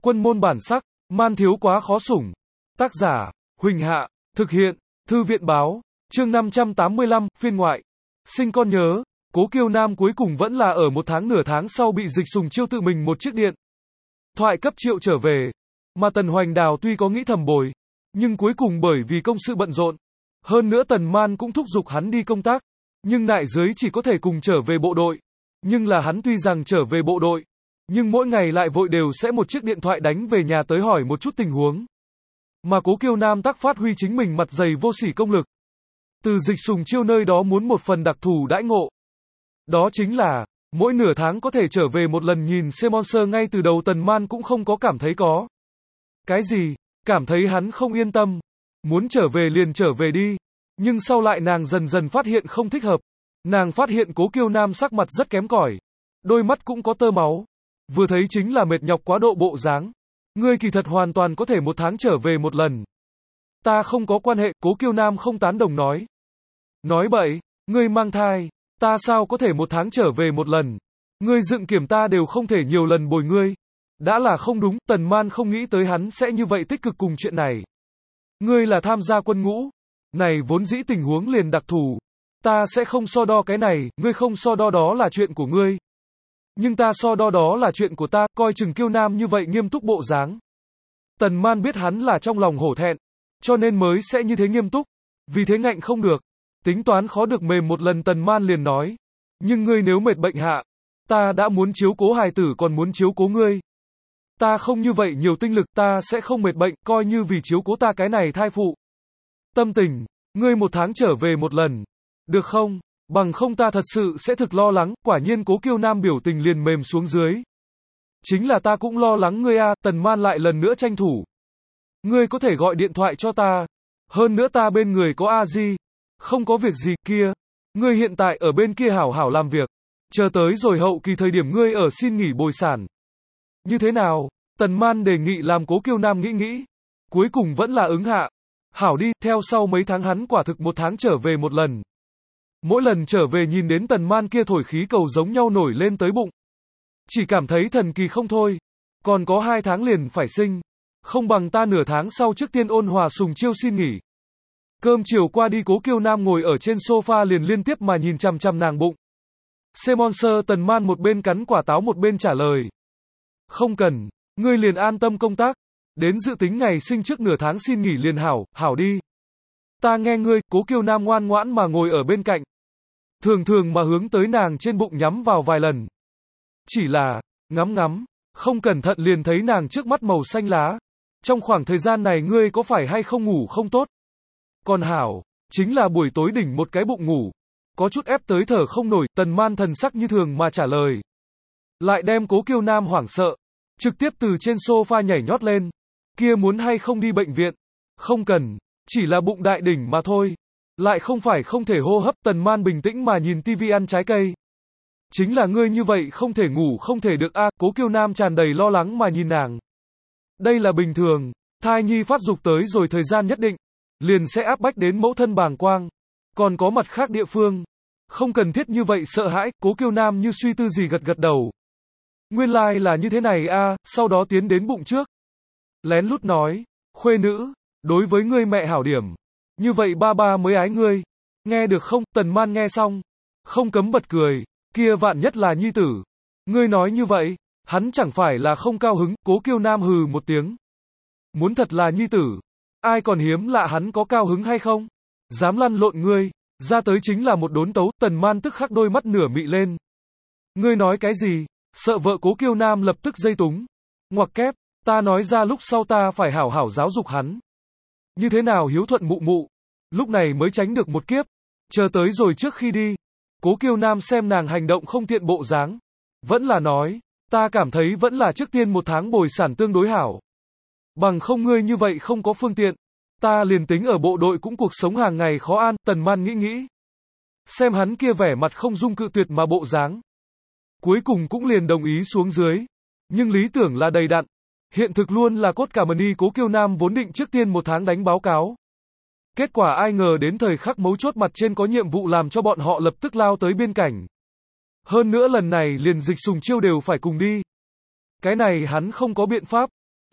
Quân môn bản sắc, man thiếu quá khó sủng. Tác giả, Huỳnh Hạ, thực hiện, Thư viện báo, chương 585, phiên ngoại. Sinh con nhớ, Cố Kiêu Nam cuối cùng vẫn là ở nửa tháng sau bị Dịch Sùng Chiêu tự mình một chiếc điện thoại cấp triệu trở về. Mà Tần Hoành Đào tuy có nghĩ thầm bồi, nhưng cuối cùng bởi vì công sự bận rộn, hơn nữa Tần Man cũng thúc giục hắn đi công tác, nhưng nại dưới chỉ có thể cùng trở về bộ đội. Nhưng là hắn tuy rằng trở về bộ đội, nhưng mỗi ngày lại vội đều sẽ một chiếc điện thoại đánh về nhà tới hỏi một chút tình huống. Mà Cố Kiêu Nam tác phát huy chính mình mặt dày vô sỉ công lực. Từ Dịch Sùng Chiêu nơi đó muốn một phần đặc thù đãi ngộ. Đó chính là, mỗi nửa tháng có thể trở về một lần nhìn Semonser. Ngay từ đầu Tần Man cũng không có cảm thấy có cái gì, cảm thấy hắn không yên tâm. Muốn trở về liền trở về đi. Nhưng sau lại nàng dần dần phát hiện không thích hợp. Nàng phát hiện Cố Kiêu Nam sắc mặt rất kém cỏi, đôi mắt cũng có tơ máu. Vừa thấy chính là mệt nhọc quá độ bộ dáng. Ngươi kỳ thật hoàn toàn có thể một tháng trở về một lần. Ta không có quan hệ, Cố Kiêu Nam không tán đồng nói. Nói bậy, ngươi mang thai, ta sao có thể một tháng trở về một lần. Ngươi dựng kiểm ta đều không thể nhiều lần bồi ngươi. Đã là không đúng, Tần Man không nghĩ tới hắn sẽ như vậy tích cực cùng chuyện này. Ngươi là tham gia quân ngũ. Này vốn dĩ tình huống liền đặc thù. Ta sẽ không so đo cái này, ngươi không so đo đó là chuyện của ngươi. Nhưng ta so đo đó là chuyện của ta, coi chừng Kiêu Nam như vậy nghiêm túc bộ dáng. Tần Man biết hắn là trong lòng hổ thẹn, cho nên mới sẽ như thế nghiêm túc. Vì thế ngạnh không được. Tính toán khó được mềm một lần Tần Man liền nói. Nhưng ngươi nếu mệt bệnh hạ, ta đã muốn chiếu cố hài tử còn muốn chiếu cố ngươi. Ta không như vậy nhiều tinh lực, ta sẽ không mệt bệnh, coi như vì chiếu cố ta cái này thai phụ. Tâm tình, ngươi một tháng trở về một lần. Được không? Bằng không ta thật sự sẽ thực lo lắng. Quả nhiên Cố Kiêu Nam biểu tình liền mềm xuống dưới. Chính là ta cũng lo lắng ngươi a. Tần Man lại lần nữa tranh thủ. Ngươi có thể gọi điện thoại cho ta. Hơn nữa ta bên người có a di. Không có việc gì kia. Ngươi hiện tại ở bên kia hảo hảo làm việc. Chờ tới rồi hậu kỳ thời điểm ngươi ở xin nghỉ bồi sản. Như thế nào? Tần Man đề nghị làm Cố Kiêu Nam nghĩ. Cuối cùng vẫn là ứng hạ. Hảo đi, theo sau mấy tháng hắn quả thực một tháng trở về một lần. Mỗi lần trở về nhìn đến Tần Man kia thổi khí cầu giống nhau nổi lên tới bụng. Chỉ cảm thấy thần kỳ không thôi. Còn có 2 tháng liền phải sinh. Không bằng ta nửa tháng sau trước tiên ôn hòa Sùng Chiêu xin nghỉ. Cơm chiều qua đi Cố Kiêu Nam ngồi ở trên sofa liền liên tiếp mà nhìn chằm chằm nàng bụng. Semonser. Tần Man một bên cắn quả táo một bên trả lời. Không cần, ngươi liền an tâm công tác. Đến dự tính ngày sinh trước nửa tháng xin nghỉ liền hảo đi. Ta nghe ngươi. Cố Kiêu Nam ngoan ngoãn mà ngồi ở bên cạnh. Thường thường mà hướng tới nàng trên bụng nhắm vào vài lần. Chỉ là, ngắm, không cẩn thận liền thấy nàng trước mắt màu xanh lá. Trong khoảng thời gian này ngươi có phải hay không ngủ không tốt? Còn hảo, chính là buổi tối đỉnh một cái bụng ngủ. Có chút ép tới thở không nổi, Tần Man thần sắc như thường mà trả lời. Lại đem Cố Kiêu Nam hoảng sợ. Trực tiếp từ trên sofa nhảy nhót lên. Kia muốn hay không đi bệnh viện? Không cần, chỉ là bụng đại đỉnh mà thôi. Lại không phải không thể hô hấp. Tần Man bình tĩnh mà nhìn tivi ăn trái cây. Chính là ngươi như vậy không thể ngủ không thể được a. Cố Kiêu Nam tràn đầy lo lắng mà nhìn nàng. Đây là bình thường, thai nhi phát dục tới rồi thời gian nhất định, liền sẽ áp bách đến mẫu thân bàng quang. Còn có mặt khác địa phương. Không cần thiết như vậy sợ hãi. Cố Kiêu Nam như suy tư gì gật đầu. Nguyên lai là như thế này a. Sau đó tiến đến bụng trước. Lén lút nói, khuê nữ, đối với ngươi mẹ hảo điểm. Như vậy ba mới ái ngươi. Nghe được không? Tần Man nghe xong, không cấm bật cười. Kia vạn nhất là nhi tử. Ngươi nói như vậy, hắn chẳng phải là không cao hứng. Cố Kiêu Nam hừ một tiếng. Muốn thật là nhi tử, ai còn hiếm lạ hắn có cao hứng hay không? Dám lăn lộn ngươi, ra tới chính là một đốn tấu. Tần Man tức khắc đôi mắt nửa mị lên. Ngươi nói cái gì? Sợ vợ Cố Kiêu Nam lập tức dây túng. Ngoặc kép, ta nói ra lúc sau ta phải hảo hảo giáo dục hắn. Như thế nào hiếu thuận mụ mụ. Lúc này mới tránh được một kiếp. Chờ tới rồi trước khi đi. Cố Kiêu Nam xem nàng hành động không tiện bộ dáng. Vẫn là nói, ta cảm thấy vẫn là trước tiên một tháng bồi sản tương đối hảo. Bằng không ngươi như vậy không có phương tiện. Ta liền tính ở bộ đội cũng cuộc sống hàng ngày khó an. Tần Man nghĩ. Xem hắn kia vẻ mặt không dung cự tuyệt mà bộ dáng. Cuối cùng cũng liền đồng ý xuống dưới. Nhưng lý tưởng là đầy đặn. Hiện thực luôn là cốt cả mần. Cố Kiêu Nam vốn định trước tiên một tháng đánh báo cáo. Kết quả ai ngờ đến thời khắc mấu chốt mặt trên có nhiệm vụ làm cho bọn họ lập tức lao tới biên cảnh. Hơn nữa lần này liền Dịch Sùng Chiêu đều phải cùng đi. Cái này hắn không có biện pháp.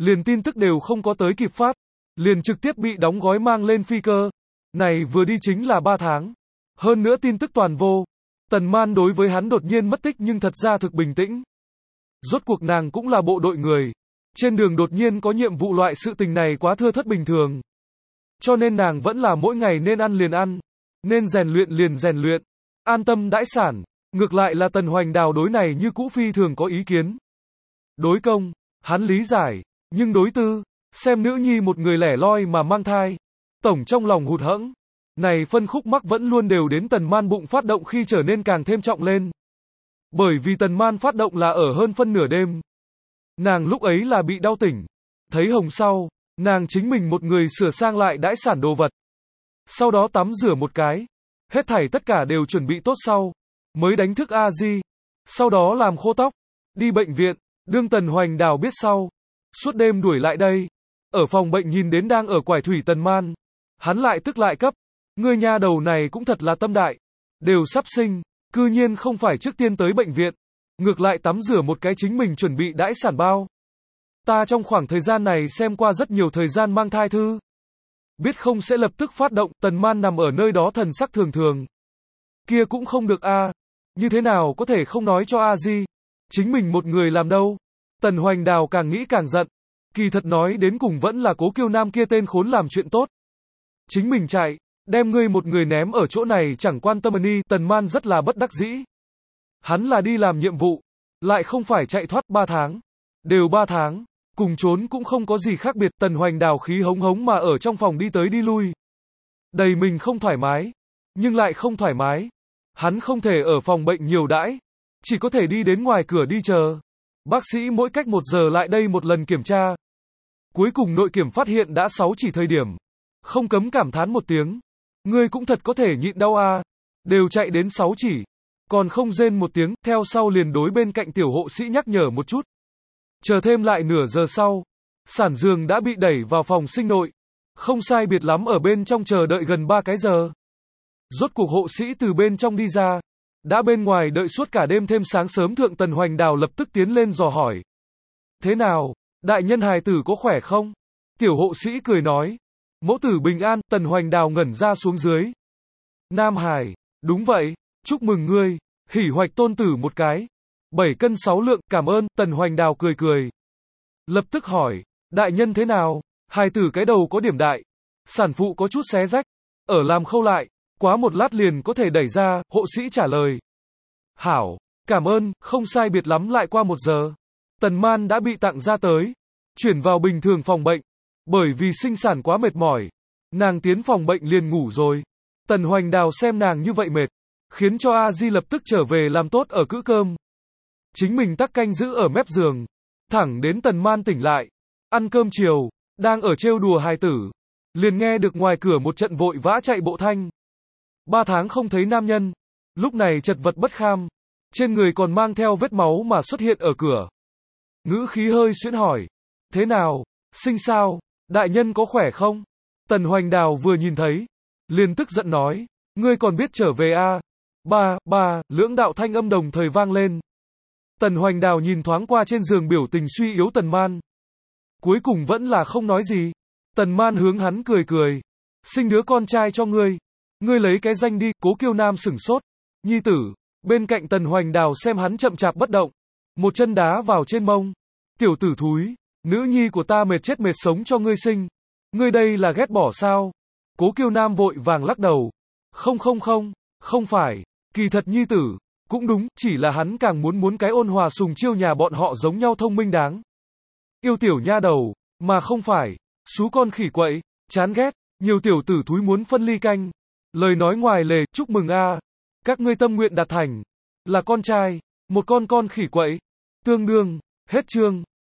liền tin tức đều không có tới kịp phát, liền trực tiếp bị đóng gói mang lên phi cơ. Này vừa đi chính là 3 tháng. Hơn nữa tin tức toàn vô. Tần Man đối với hắn đột nhiên mất tích nhưng thật ra thực bình tĩnh. Rốt cuộc nàng cũng là bộ đội người. Trên đường đột nhiên có nhiệm vụ loại sự tình này quá thưa thất bình thường. Cho nên nàng vẫn là mỗi ngày nên ăn liền ăn, nên rèn luyện liền rèn luyện, an tâm đãi sản. Ngược lại là Tần Hoành Đào đối này như cũ phi thường có ý kiến. Đối công, hắn lý giải, nhưng đối tư, xem nữ nhi một người lẻ loi mà mang thai, tổng trong lòng hụt hẫng. Này phân khúc mắc vẫn luôn đều đến Tần Man bụng phát động khi trở nên càng thêm trọng lên. Bởi vì Tần Man phát động là ở hơn phân nửa đêm. Nàng lúc ấy là bị đau tỉnh. Thấy hồng sau, nàng chính mình một người sửa sang lại đãi sản đồ vật. Sau đó tắm rửa một cái. Hết thảy tất cả đều chuẩn bị tốt sau. Mới đánh thức A Di. Sau đó làm khô tóc. Đi bệnh viện. Đương Tần Hoành Đào biết sau. Suốt đêm đuổi lại đây. Ở phòng bệnh nhìn đến đang ở quải thủy Tần Man. Hắn lại tức lại cấp. Ngươi nha đầu này cũng thật là tâm đại. Đều sắp sinh. Cư nhiên không phải trước tiên tới bệnh viện. Ngược lại tắm rửa một cái chính mình chuẩn bị đãi sản bao. Ta trong khoảng thời gian này xem qua rất nhiều thời gian mang thai thư. Biết không sẽ lập tức phát động. Tần Man nằm ở nơi đó thần sắc thường thường. Kia cũng không được a. Như thế nào có thể không nói cho A Di. Chính mình một người làm đâu. Tần Hoành Đào càng nghĩ càng giận. Kỳ thật nói đến cùng vẫn là Cố Kiêu Nam kia tên khốn làm chuyện tốt. Chính mình chạy, đem ngươi một người ném ở chỗ này chẳng quan tâm đi. Tần Man rất là bất đắc dĩ. Hắn là đi làm nhiệm vụ, lại không phải chạy thoát 3 tháng. Đều 3 tháng, cùng trốn cũng không có gì khác biệt. Tần Hoành Đào khí hống hống mà ở trong phòng đi tới đi lui. Đầy mình không thoải mái, nhưng lại không thoải mái. Hắn không thể ở phòng bệnh nhiều đãi, chỉ có thể đi đến ngoài cửa đi chờ. Bác sĩ mỗi cách 1 giờ lại đây một lần kiểm tra. Cuối cùng nội kiểm phát hiện đã 6 chỉ thời điểm. Không cấm cảm thán một tiếng. Ngươi cũng thật có thể nhịn đau a. Đều chạy đến 6 chỉ. Còn không rên một tiếng, theo sau liền đối bên cạnh tiểu hộ sĩ nhắc nhở một chút. Chờ thêm lại nửa giờ sau. Sản giường đã bị đẩy vào phòng sinh nội. Không sai biệt lắm ở bên trong chờ đợi gần 3 cái giờ. Rốt cuộc hộ sĩ từ bên trong đi ra. Đã bên ngoài đợi suốt cả đêm thêm sáng sớm thượng. Tần Hoành Đào lập tức tiến lên dò hỏi. Thế nào, đại nhân hài tử có khỏe không? Tiểu hộ sĩ cười nói. Mẫu tử bình an. Tần Hoành Đào ngẩn ra xuống dưới. Nam Hải, đúng vậy, chúc mừng ngươi, hỉ hoạch tôn tử một cái. 7 cân 6 lượng, cảm ơn. Tần Hoành Đào cười cười. Lập tức hỏi, đại nhân thế nào? Hài tử cái đầu có điểm đại, sản phụ có chút xé rách, ở làm khâu lại, quá một lát liền có thể đẩy ra. Hộ sĩ trả lời. Hảo, cảm ơn, không sai biệt lắm lại qua 1 giờ. Tần Man đã bị tặng ra tới, chuyển vào bình thường phòng bệnh. Bởi vì sinh sản quá mệt mỏi, nàng tiến phòng bệnh liền ngủ rồi. Tần Hoành Đào xem nàng như vậy mệt, khiến cho A Di lập tức trở về làm tốt ở cữ cơm. Chính mình tắc canh giữ ở mép giường, thẳng đến Tần Man tỉnh lại, ăn cơm chiều, đang ở trêu đùa hài tử, liền nghe được ngoài cửa một trận vội vã chạy bộ thanh. 3 tháng không thấy nam nhân, lúc này chật vật bất kham, trên người còn mang theo vết máu mà xuất hiện ở cửa. Ngữ khí hơi xuyễn hỏi, thế nào, sinh sao, đại nhân có khỏe không? Tần Hoành Đào vừa nhìn thấy, liền tức giận nói, ngươi còn biết trở về a? Ba, lưỡng đạo thanh âm đồng thời vang lên. Tần Hoành Đào nhìn thoáng qua trên giường biểu tình suy yếu Tần Man. Cuối cùng vẫn là không nói gì. Tần Man hướng hắn cười cười. Sinh đứa con trai cho ngươi. Ngươi lấy cái danh đi. Cố Kiêu Nam sửng sốt. Nhi tử. Bên cạnh Tần Hoành Đào xem hắn chậm chạp bất động. Một chân đá vào trên mông. Tiểu tử thúi. Nữ nhi của ta mệt chết mệt sống cho ngươi sinh. Ngươi đây là ghét bỏ sao? Cố Kiêu Nam vội vàng lắc đầu. Không phải. Kỳ thật nhi tử. Cũng đúng, chỉ là hắn càng muốn cái ôn hòa sùng chiêu nhà bọn họ giống nhau thông minh đáng. Yêu tiểu nha đầu, mà không phải. Xú con khỉ quậy, chán ghét, nhiều tiểu tử thúi muốn phân ly canh. Lời nói ngoài lề, chúc mừng a, các ngươi tâm nguyện đạt thành. Là con trai, một con khỉ quậy. Tương đương, hết chương.